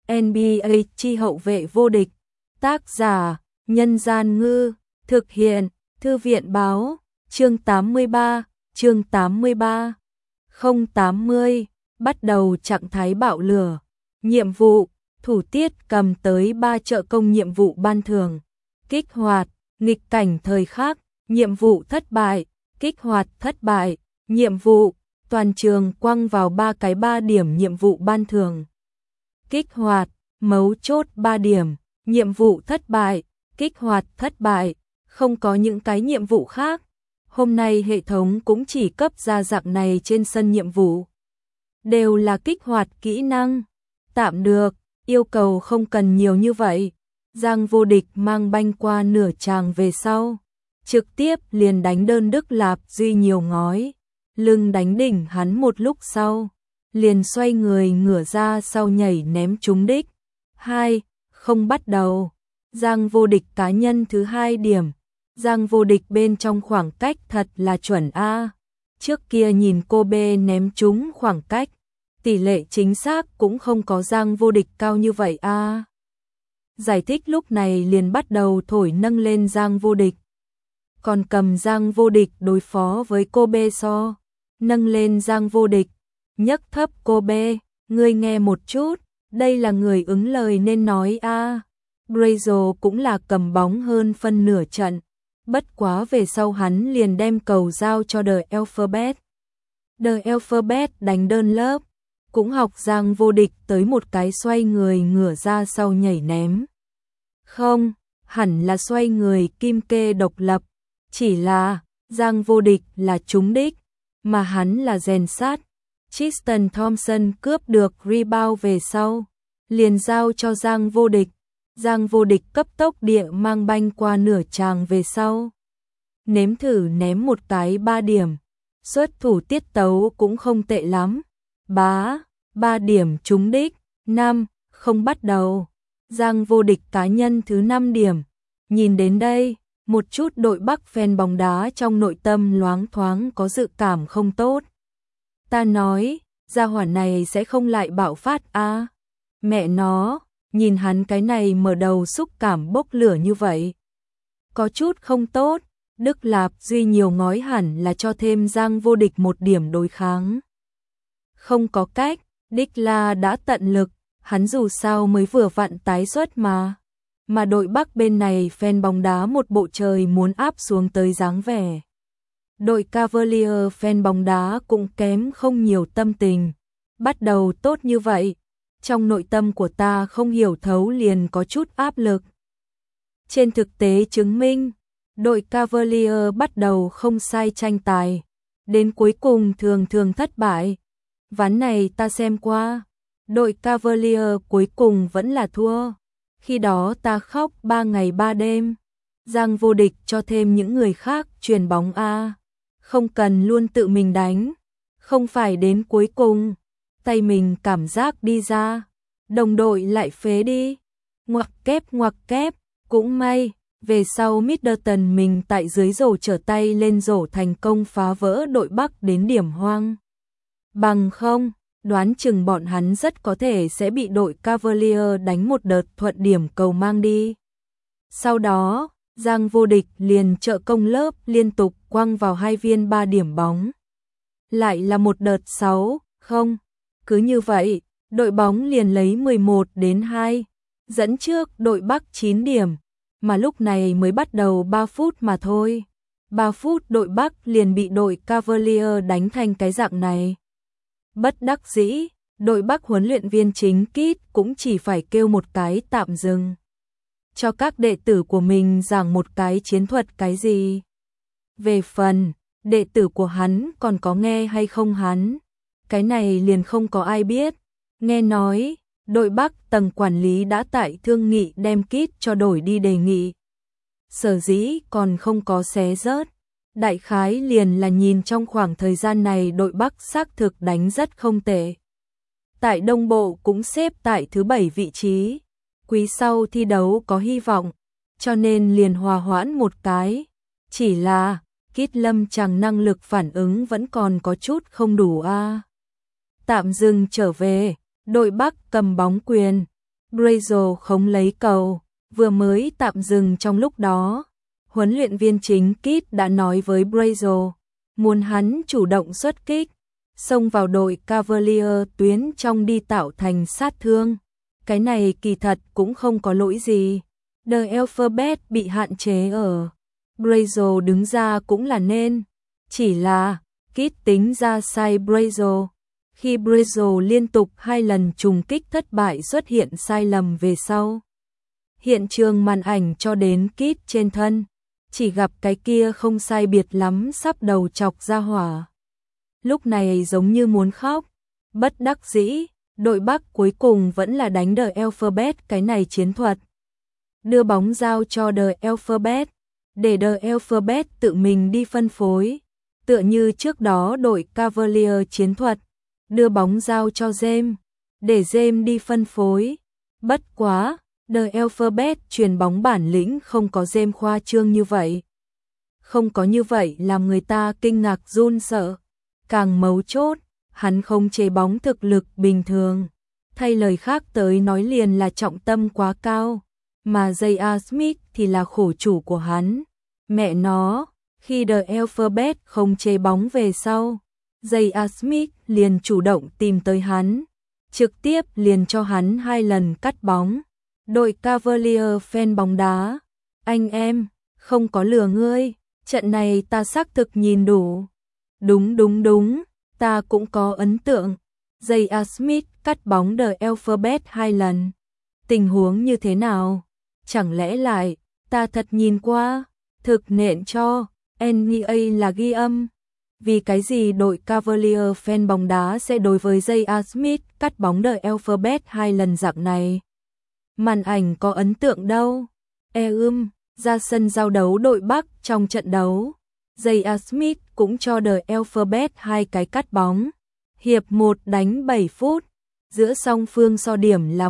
NBA chi hậu vệ vô địch. Tác giả: Nhân Gian Ngư. Thực hiện: Thư viện Báo. Chương 83. Chương 83. 080. Bắt đầu trạng thái bạo lửa. Nhiệm vụ: Thủ Tiết cầm tới 3 trợ công nhiệm vụ ban thưởng. Kích hoạt: Nghịch cảnh thời khắc. Nhiệm vụ thất bại. Kích hoạt thất bại. Nhiệm vụ: Toàn trường quăng vào 3 điểm nhiệm vụ ban thưởng. Kích hoạt: Mấu chốt 3 điểm. Nhiệm vụ thất bại. Kích hoạt thất bại. Không có những cái nhiệm vụ khác. Hôm nay hệ thống cũng chỉ cấp ra dạng này trên sân nhiệm vụ. Đều là kích hoạt kỹ năng. Tạm được, yêu cầu không cần nhiều như vậy. Giang Vô Địch mang banh qua nửa tràng về sau. Trực tiếp liền đánh đơn Đức Lạp Duy nhiều ngói. Lưng đánh đỉnh hắn một lúc sau. Liền xoay người ngửa ra sau nhảy ném trúng đích. 2. Không bắt đầu. Giang Vô Địch cá nhân thứ 2 điểm. Giang Vô Địch bên trong khoảng cách thật là chuẩn A. Trước kia nhìn cô B ném trúng khoảng cách. Tỷ lệ chính xác cũng không có Giang Vô Địch cao như vậy A. Giải thích lúc này liền bắt đầu thổi nâng lên Giang Vô Địch. Còn cầm Giang Vô Địch đối phó với cô B so. Nâng lên Giang Vô Địch. Nhấc thấp cô B. Ngươi nghe một chút. Đây là người ứng lời nên nói A. Brazil cũng là cầm bóng hơn phân nửa trận. Bất quá về sau hắn liền đem cầu giao cho The Alphabet. The Alphabet đánh đơn lớp. Cũng học Giang Vô Địch tới một cái xoay người ngửa ra sau nhảy ném. Không, hẳn là xoay người kim kê độc lập. Chỉ là Giang Vô Địch là trúng đích, mà hắn là rèn sát. Tristan Thompson cướp được rebound về sau. Liền giao cho Giang Vô Địch. Giang Vô Địch cấp tốc địa mang banh qua nửa tràng về sau. Nếm thử ném một cái 3 điểm. Xuất thủ tiết tấu cũng không tệ lắm. 3 điểm trúng đích. 5. Không bắt đầu. Giang Vô Địch cá nhân thứ 5 điểm. Nhìn đến đây, một chút đội Bắc fan bóng đá trong nội tâm loáng thoáng có dự cảm không tốt. Ta nói, gia hỏa này sẽ không lại bạo phát a. Mẹ nó, nhìn hắn cái này mở đầu xúc cảm bốc lửa như vậy. Có chút không tốt, Đức Lạp Duy nhiều ngói hẳn là cho thêm Giang Vô Địch 1 điểm đối kháng. Không có cách, Đích La đã tận lực, hắn dù sao mới vừa vặn tái xuất mà. Mà đội Bắc bên này fan bóng đá một bộ trời muốn áp xuống tới dáng vẻ. Đội Cavalier fan bóng đá cũng kém không nhiều tâm tình. Bắt đầu tốt như vậy, trong nội tâm của ta không hiểu thấu liền có chút áp lực. Trên thực tế chứng minh, đội Cavalier bắt đầu không sai tranh tài, đến cuối cùng thường thất bại. Ván này ta xem qua, đội Cavalier cuối cùng vẫn là thua. Khi đó ta khóc 3 ngày 3 đêm. Giang Vô Địch cho thêm những người khác truyền bóng A. Không cần luôn tự mình đánh. Không phải đến cuối cùng, tay mình cảm giác đi ra. Đồng đội lại phế đi. Ngoặc kép. Cũng may, về sau Middleton mình tại dưới rổ trở tay lên rổ thành công phá vỡ đội Bắc đến điểm hoang. Bằng không, đoán chừng bọn hắn rất có thể sẽ bị đội Cavalier đánh một đợt thuận điểm cầu mang đi. Sau đó, Giang Vô Địch liền trợ công lớp liên tục quăng vào 2 viên 3 điểm bóng. Lại là một đợt 6, không. Cứ như vậy, đội bóng liền lấy 11-2, dẫn trước đội Bắc 9 điểm, mà lúc này mới bắt đầu 3 phút mà thôi. 3 phút đội Bắc liền bị đội Cavalier đánh thành cái dạng này. Bất đắc dĩ, đội Bắc huấn luyện viên chính Kit cũng chỉ phải kêu một cái tạm dừng. Cho các đệ tử của mình giảng một cái chiến thuật cái gì. Về phần, đệ tử của hắn còn có nghe hay không hắn, cái này liền không có ai biết. Nghe nói, đội Bắc tầng quản lý đã tại thương nghị đem Kit cho đổi đi đề nghị. Sở dĩ còn không có xé rớt. Đại khái liền là nhìn trong khoảng thời gian này đội Bắc xác thực đánh rất không tệ. Tại Đông Bộ cũng xếp tại thứ 7 vị trí. Quý sau thi đấu có hy vọng, cho nên liền hòa hoãn một cái. Chỉ là, Kit Lâm chẳng năng lực phản ứng vẫn còn có chút không đủ a. Tạm dừng trở về, đội Bắc cầm bóng quyền. Brazil không lấy cầu, vừa mới tạm dừng trong lúc đó. Huấn luyện viên chính Kit đã nói với Brazil, muốn hắn chủ động xuất kích, xông vào đội Cavalier tuyến trong đi tạo thành sát thương. Cái này kỳ thật cũng không có lỗi gì. The Alphabet bị hạn chế ở. Brazil đứng ra cũng là nên. Chỉ là, Kit tính ra sai Brazil. Khi Brazil liên tục 2 lần trùng kích thất bại xuất hiện sai lầm về sau. Hiện trường màn ảnh cho đến Kit trên thân. Chỉ gặp cái kia không sai biệt lắm sắp đầu chọc ra hỏa. Lúc này giống như muốn khóc. Bất đắc dĩ, đội Bắc cuối cùng vẫn là đánh The Alphabet cái này chiến thuật. Đưa bóng giao cho The Alphabet, để The Alphabet tự mình đi phân phối. Tựa như trước đó đội Cavalier chiến thuật, đưa bóng giao cho James, để James đi phân phối. Bất quá, The Alphabet truyền bóng bản lĩnh không có James khoa trương như vậy. Không có như vậy làm người ta kinh ngạc run sợ. Càng mấu chốt, hắn không chế bóng thực lực bình thường. Thay lời khác tới nói liền là trọng tâm quá cao. Mà J.R. Smith thì là khổ chủ của hắn. Mẹ nó, khi The Alphabet không chế bóng về sau, J.R. Smith liền chủ động tìm tới hắn. Trực tiếp liền cho hắn 2 lần cắt bóng. Đội Cavalier fan bóng đá. Anh em, không có lừa ngươi. Trận này ta xác thực nhìn đủ. Đúng, ta cũng có ấn tượng. J.R. Smith cắt bóng The Alphabet 2 lần. Tình huống như thế nào? Chẳng lẽ lại, ta thật nhìn qua, thực nện cho, NBA là ghi âm. Vì cái gì đội Cavalier fan bóng đá sẽ đối với J.R. Smith cắt bóng The Alphabet 2 lần dạng này? Màn ảnh có ấn tượng đâu. Ra sân giao đấu đội Bắc trong trận đấu. J.R. Smith cũng cho The Alphabet 2 cái cắt bóng. Hiệp 1 đánh 7 phút. Giữa song phương so điểm là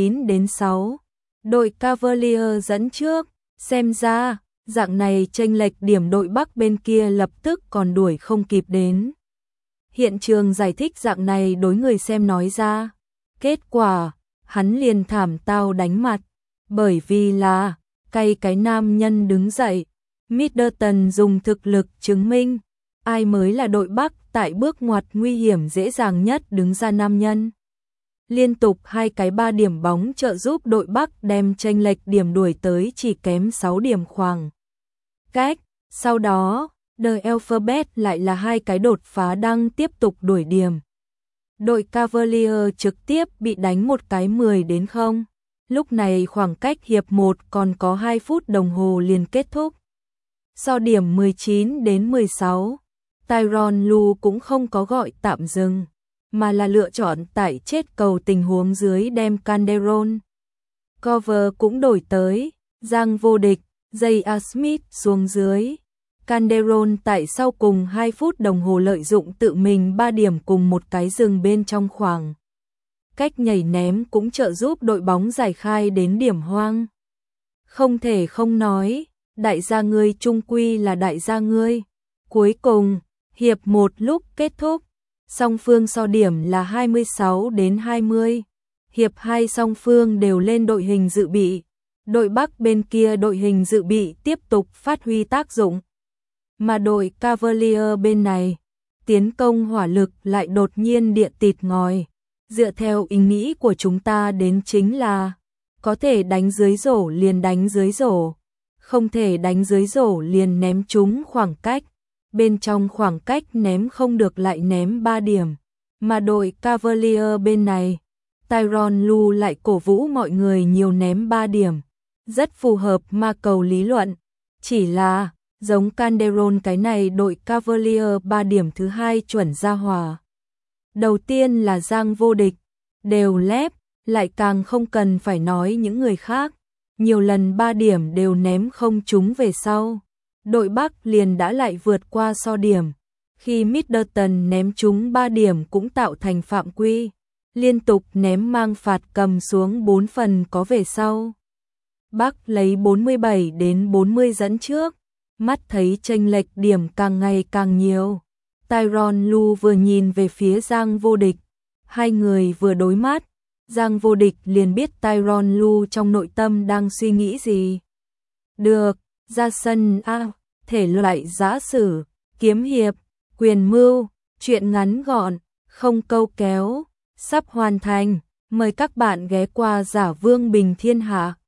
19-6. Đội Cavalier dẫn trước. Xem ra, dạng này chênh lệch điểm đội Bắc bên kia lập tức còn đuổi không kịp đến. Hiện trường giải thích dạng này đối người xem nói ra. Kết quả, hắn liền thảm tao đánh mặt. Bởi vì là, cay cái nam nhân đứng dậy. Middleton dùng thực lực chứng minh, ai mới là đội Bắc tại bước ngoặt nguy hiểm dễ dàng nhất đứng ra nam nhân. Liên tục 2 cái 3 điểm bóng trợ giúp đội Bắc đem chênh lệch điểm đuổi tới chỉ kém 6 điểm khoảng cách. Sau đó, The Alphabet lại là 2 cái đột phá đang tiếp tục đuổi điểm. Đội Cavalier trực tiếp bị đánh một cái 10-0. Lúc này khoảng cách hiệp 1 còn có 2 phút đồng hồ liền kết thúc. So điểm 19-16, Tyronn Lue cũng không có gọi tạm dừng, mà là lựa chọn tại chết cầu tình huống dưới đem Calderon. Cover cũng đổi tới, giang vô địch, J.R. Smith xuống dưới. Calderon tại sau cùng 2 phút đồng hồ lợi dụng tự mình 3 điểm cùng một cái dừng bên trong khoảng cách nhảy ném cũng trợ giúp đội bóng giải khai đến điểm hoang. Không thể không nói, đại gia ngươi chung quy là đại gia ngươi. Cuối cùng, hiệp 1 lúc kết thúc, song phương so điểm là 26-20. Hiệp 2 song phương đều lên đội hình dự bị. Đội Bắc bên kia đội hình dự bị tiếp tục phát huy tác dụng. Mà đội Cavalier bên này, tiến công hỏa lực lại đột nhiên điện tịt ngòi. Dựa theo ý nghĩ của chúng ta đến chính là, có thể đánh dưới rổ liền đánh dưới rổ, không thể đánh dưới rổ liền ném trúng khoảng cách. Bên trong khoảng cách ném không được lại ném 3 điểm. Mà đội Cavalier bên này, Tyronn Lue lại cổ vũ mọi người nhiều ném 3 điểm. Rất phù hợp ma cầu lý luận. Chỉ là, giống Calderon cái này đội Cavalier 3 điểm thứ 2 chuẩn ra hòa. Đầu tiên là giang vô địch, đều lép, lại càng không cần phải nói những người khác. Nhiều lần 3 điểm đều ném không trúng về sau. Đội Bắc liền đã lại vượt qua so điểm. Khi Middleton ném trúng 3 điểm cũng tạo thành phạm quy. Liên tục ném mang phạt cầm xuống 4 phần có về sau. Bắc lấy 47-40 dẫn trước. Mắt thấy chênh lệch điểm càng ngày càng nhiều. Tyronn Lue vừa nhìn về phía giang vô địch. Hai người vừa đối mắt. Giang Vô Địch liền biết Tyrone Lu trong nội tâm đang suy nghĩ gì. Được, ra sân a, thể loại giã sử, kiếm hiệp, quyền mưu, truyện ngắn gọn, không câu kéo, sắp hoàn thành. Mời các bạn ghé qua Giả Vương Bình Thiên Hạ.